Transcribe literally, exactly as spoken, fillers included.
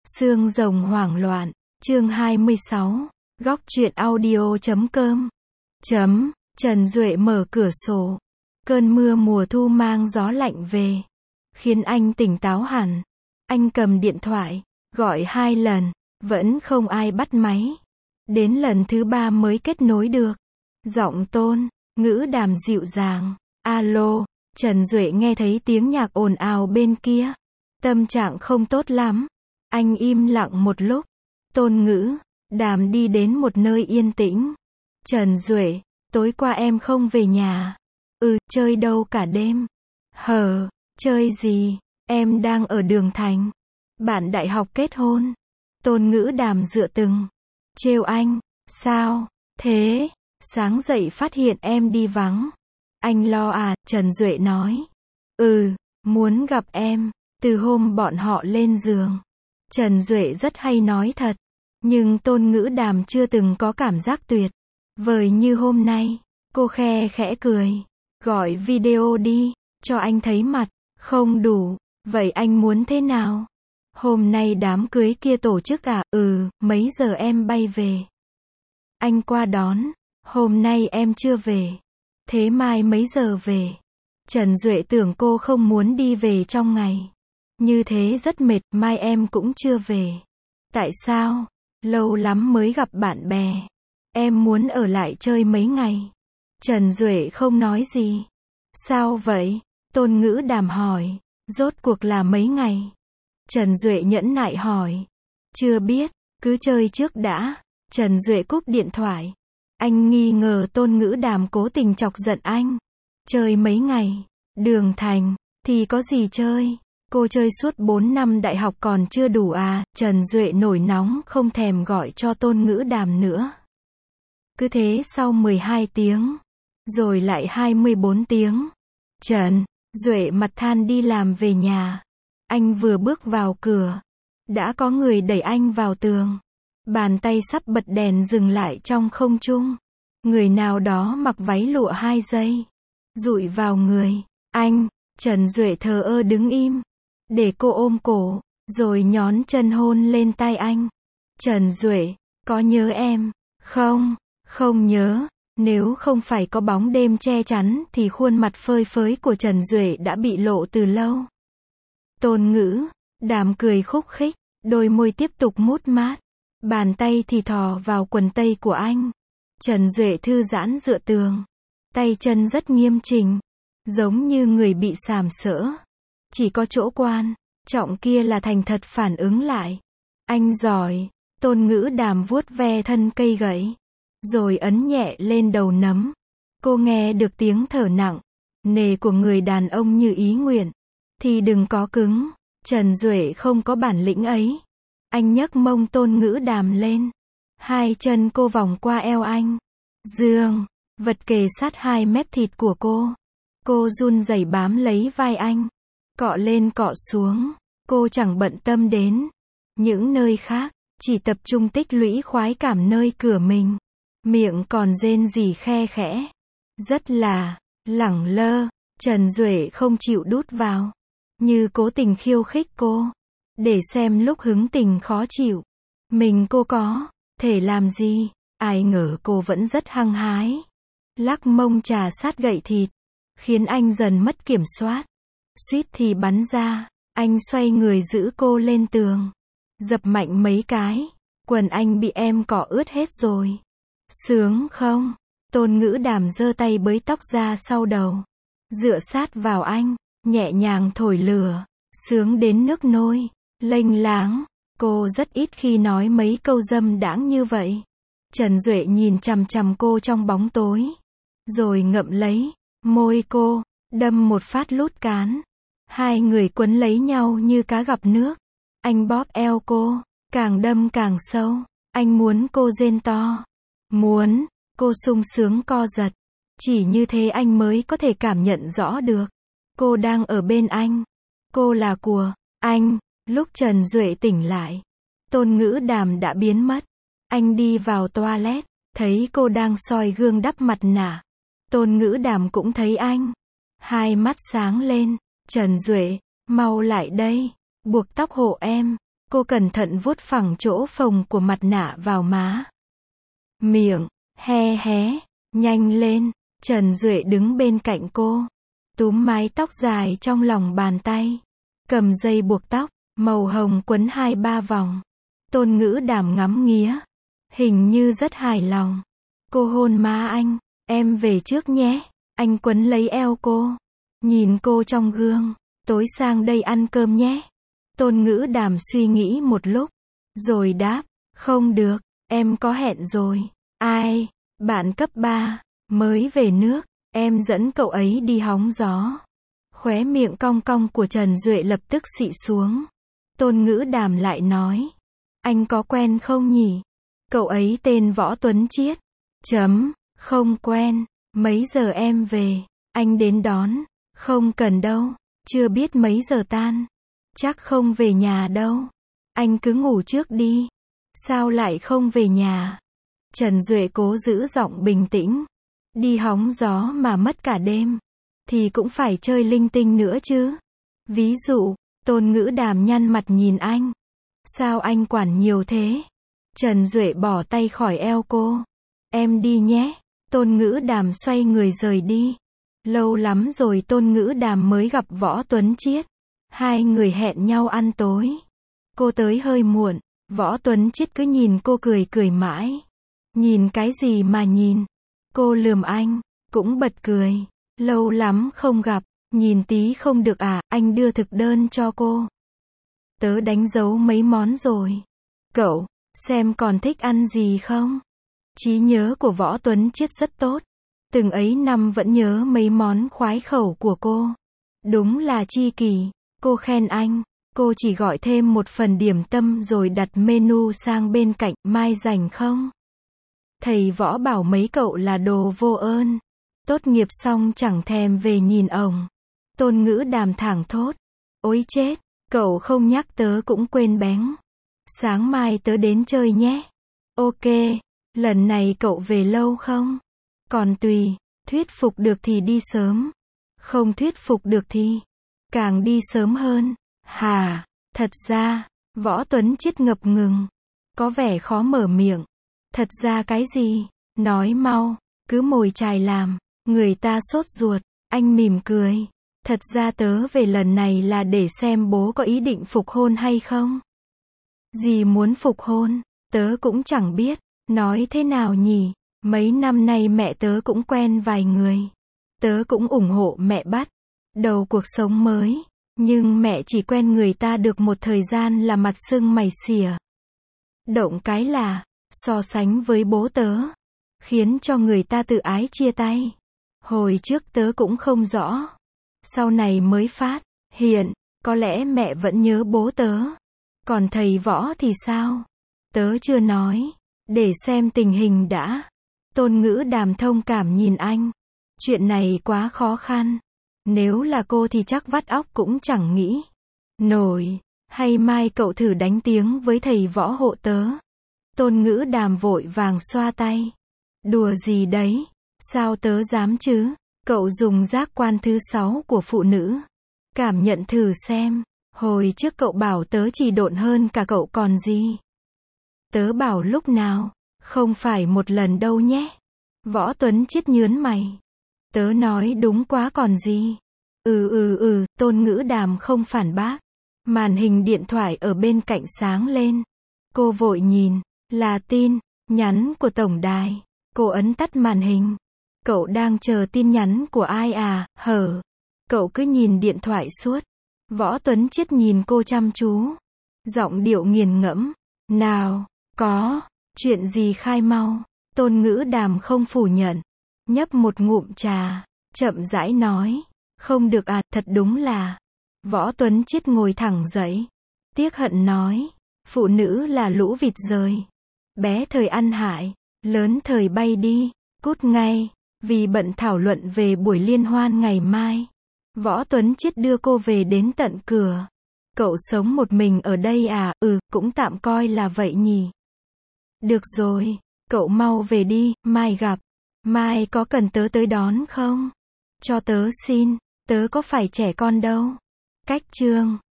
Xương rồng hoảng loạn, chương hai mươi sáu, góc truyện audio chấm com. Chấm, Trần Duệ mở cửa sổ. Cơn mưa mùa thu mang gió lạnh về, khiến anh tỉnh táo hẳn. Anh cầm điện thoại, gọi hai lần, vẫn không ai bắt máy. Đến lần thứ ba mới kết nối được. Giọng Tôn, ngữ đàm dịu dàng. Alo, Trần Duệ nghe thấy tiếng nhạc ồn ào bên kia. Tâm trạng không tốt lắm. Anh im lặng một lúc. Tôn ngữ đàm đi đến một nơi yên tĩnh. Trần Duệ, tối qua em không về nhà. Ừ, chơi đâu cả đêm? Hờ, chơi gì? Em đang ở Đường Thành. Bạn đại học kết hôn. Tôn ngữ đàm dựa từng trêu anh. Sao thế? Sáng dậy phát hiện em đi vắng. Anh lo à? Trần Duệ nói. Ừ, muốn gặp em. Từ hôm bọn họ lên giường. Trần Duệ rất hay nói thật. Nhưng Tôn ngữ đàm chưa từng có cảm giác tuyệt vời như hôm nay. Cô khe khẽ cười. Gọi video đi, cho anh thấy mặt. Không đủ. Vậy anh muốn thế nào? Hôm nay đám cưới kia tổ chức à? Ừ, mấy giờ em bay về? Anh qua đón. Hôm nay em chưa về. Thế mai mấy giờ về? Trần Duệ tưởng cô không muốn đi về trong ngày. Như thế rất mệt, mai em cũng chưa về. Tại sao? Lâu lắm mới gặp bạn bè. Em muốn ở lại chơi mấy ngày. Trần Duệ không nói gì. Sao vậy? Tôn ngữ đàm hỏi. Rốt cuộc là mấy ngày? Trần Duệ nhẫn nại hỏi. Chưa biết, cứ chơi trước đã. Trần Duệ cúp điện thoại. Anh nghi ngờ Tôn ngữ đàm cố tình chọc giận anh. Chơi mấy ngày? Đường Thành, thì có gì chơi? Cô chơi suốt bốn năm đại học còn chưa đủ à? Trần Duệ nổi nóng không thèm gọi cho Tôn ngữ đàm nữa. Cứ thế sau mười hai tiếng, rồi lại hai mươi bốn tiếng. Trần Duệ mặt than đi làm về nhà. Anh vừa bước vào cửa, đã có người đẩy anh vào tường. Bàn tay sắp bật đèn dừng lại trong không trung. Người nào đó mặc váy lụa hai dây, dụi vào người anh. Trần Duệ thờ ơ đứng im, để cô ôm cổ, rồi nhón chân hôn lên tay anh. Trần Duệ, có nhớ em không? Không nhớ. Nếu không phải có bóng đêm che chắn thì khuôn mặt phơi phới của Trần Duệ đã bị lộ từ lâu. Tôn ngữ đàm cười khúc khích, đôi môi tiếp tục mút mát. Bàn tay thì thò vào quần tây của anh. Trần Duệ thư giãn dựa tường. Tay chân rất nghiêm chỉnh, giống như người bị sàm sỡ. Chỉ có chỗ quan trọng kia là thành thật phản ứng lại. Anh giỏi. Tôn ngữ đàm vuốt ve thân cây gậy, rồi ấn nhẹ lên đầu nấm. Cô nghe được tiếng thở nặng nề của người đàn ông như ý nguyện. Thì đừng có cứng. Trần Duệ không có bản lĩnh ấy. Anh nhấc mông Tôn ngữ đàm lên. Hai chân cô vòng qua eo anh. Dương vật kề sát hai mép thịt của cô. Cô run rẩy bám lấy vai anh. Cọ lên cọ xuống. Cô chẳng bận tâm đến những nơi khác, chỉ tập trung tích lũy khoái cảm nơi cửa mình. Miệng còn rên rỉ khe khẽ. Rất là lẳng lơ. Trần Duệ không chịu đút vào, như cố tình khiêu khích cô, để xem lúc hứng tình khó chịu mình cô có thể làm gì. Ai ngờ cô vẫn rất hăng hái, lắc mông trà sát gậy thịt, khiến anh dần mất kiểm soát. Suýt thì bắn ra. Anh xoay người giữ cô lên tường, dập mạnh mấy cái. Quần anh bị em cọ ướt hết rồi. Sướng không? Tôn ngữ đàm giơ tay bới tóc ra sau đầu, dựa sát vào anh, nhẹ nhàng thổi lửa. Sướng đến nước nôi lênh láng. Cô rất ít khi nói mấy câu dâm đãng như vậy. Trần Duệ nhìn chằm chằm cô trong bóng tối, rồi ngậm lấy môi cô, đâm một phát lút cán. Hai người quấn lấy nhau như cá gặp nước. Anh bóp eo cô, càng đâm càng sâu. Anh muốn cô rên to. Muốn. Cô sung sướng co giật. Chỉ như thế anh mới có thể cảm nhận rõ được cô đang ở bên anh. Cô là của anh. Lúc Trần Duệ tỉnh lại, Tôn ngữ đàm đã biến mất. Anh đi vào toilet, thấy cô đang soi gương đắp mặt nạ. Tôn ngữ đàm cũng thấy anh. Hai mắt sáng lên. Trần Duệ, mau lại đây, buộc tóc hộ em. Cô cẩn thận vuốt phẳng chỗ phồng của mặt nạ vào má. Miệng, he hé, nhanh lên. Trần Duệ đứng bên cạnh cô, túm mái tóc dài trong lòng bàn tay, cầm dây buộc tóc, màu hồng quấn hai ba vòng. Tôn Ngữ Đàm ngắm nghía, hình như rất hài lòng. Cô hôn má anh, em về trước nhé. Anh quấn lấy eo cô, nhìn cô trong gương, tối sang đây ăn cơm nhé. Tôn Ngữ Đàm suy nghĩ một lúc, rồi đáp, không được, em có hẹn rồi. Ai? Bạn cấp ba, mới về nước, em dẫn cậu ấy đi hóng gió. Khóe miệng cong cong của Trần Duệ lập tức xị xuống. Tôn Ngữ Đàm lại nói, anh có quen không nhỉ? Cậu ấy tên Võ Tuấn Chiết. Chấm, không quen. Mấy giờ em về? Anh đến đón. Không cần đâu, chưa biết mấy giờ tan. Chắc không về nhà đâu. Anh cứ ngủ trước đi. Sao lại không về nhà? Trần Duệ cố giữ giọng bình tĩnh. Đi hóng gió mà mất cả đêm, thì cũng phải chơi linh tinh nữa chứ. Ví dụ, Tôn Ngữ Đàm nhăn mặt nhìn anh. Sao anh quản nhiều thế? Trần Duệ bỏ tay khỏi eo cô. Em đi nhé. Tôn Ngữ Đàm xoay người rời đi. Lâu lắm rồi Tôn Ngữ Đàm mới gặp Võ Tuấn Chiết. Hai người hẹn nhau ăn tối. Cô tới hơi muộn. Võ Tuấn Chiết cứ nhìn cô cười cười mãi. Nhìn cái gì mà nhìn? Cô lườm anh, cũng bật cười. Lâu lắm không gặp, nhìn tí không được à? Anh đưa thực đơn cho cô. Tớ đánh dấu mấy món rồi. Cậu, xem còn thích ăn gì không? Trí nhớ của Võ Tuấn Chiết rất tốt. Từng ấy năm vẫn nhớ mấy món khoái khẩu của cô. Đúng là tri kỷ. Cô khen anh. Cô chỉ gọi thêm một phần điểm tâm rồi đặt menu sang bên cạnh. Mai rảnh không? Thầy Võ bảo mấy cậu là đồ vô ơn. Tốt nghiệp xong chẳng thèm về nhìn ổng. Tôn Ngữ Đàm thảng thốt. Ôi chết, cậu không nhắc tớ cũng quên béng. Sáng mai tớ đến chơi nhé. Ok, lần này cậu về lâu không? Còn tùy, thuyết phục được thì đi sớm. Không thuyết phục được thì càng đi sớm hơn. Hà, thật ra, Võ Tuấn Chiết ngập ngừng. Có vẻ khó mở miệng. Thật ra cái gì? Nói mau, cứ mồi chài làm. Người ta sốt ruột. Anh mỉm cười. Thật ra tớ về lần này là để xem bố có ý định phục hôn hay không. Gì muốn phục hôn? Tớ cũng chẳng biết. Nói thế nào nhỉ? Mấy năm nay mẹ tớ cũng quen vài người. Tớ cũng ủng hộ mẹ bắt đầu cuộc sống mới. Nhưng mẹ chỉ quen người ta được một thời gian là mặt sưng mày xỉa. Động cái là so sánh với bố tớ, khiến cho người ta tự ái chia tay. Hồi trước tớ cũng không rõ. Sau này mới phát hiện, có lẽ mẹ vẫn nhớ bố tớ. Còn thầy Võ thì sao? Tớ chưa nói. Để xem tình hình đã. Tôn Ngữ Đàm thông cảm nhìn anh. Chuyện này quá khó khăn. Nếu là cô thì chắc vắt óc cũng chẳng nghĩ nổi. Hay mai cậu thử đánh tiếng với thầy Võ hộ tớ. Tôn Ngữ Đàm vội vàng xoa tay. Đùa gì đấy? Sao tớ dám chứ? Cậu dùng giác quan thứ sáu của phụ nữ. Cảm nhận thử xem. Hồi trước cậu bảo tớ chỉ độn hơn cả cậu còn gì. Tớ bảo lúc nào? Không phải một lần đâu nhé. Võ Tuấn Chiết nhớn mày. Tớ nói đúng quá còn gì. Ừ ừ ừ, Tôn Ngữ Đàm không phản bác. Màn hình điện thoại ở bên cạnh sáng lên. Cô vội nhìn. Là tin nhắn của tổng đài. Cô ấn tắt màn hình. Cậu đang chờ tin nhắn của ai à? Hở. Cậu cứ nhìn điện thoại suốt. Võ Tuấn Chiết nhìn cô chăm chú. Giọng điệu nghiền ngẫm. Nào, có chuyện gì khai mau. Tôn Ngữ Đàm không phủ nhận. Nhấp một ngụm trà, chậm rãi nói. Không được à, thật đúng là. Võ Tuấn Chiết ngồi thẳng dậy. Tiếc hận nói. Phụ nữ là lũ vịt rời. Bé thời ăn hại, lớn thời bay đi. Cút ngay, vì bận thảo luận về buổi liên hoan ngày mai. Võ Tuấn Chiết đưa cô về đến tận cửa. Cậu sống một mình ở đây à? Ừ, cũng tạm coi là vậy nhỉ. Được rồi, cậu mau về đi, mai gặp. Mai có cần tớ tới đón không? Cho tớ xin, tớ có phải trẻ con đâu. Cách chương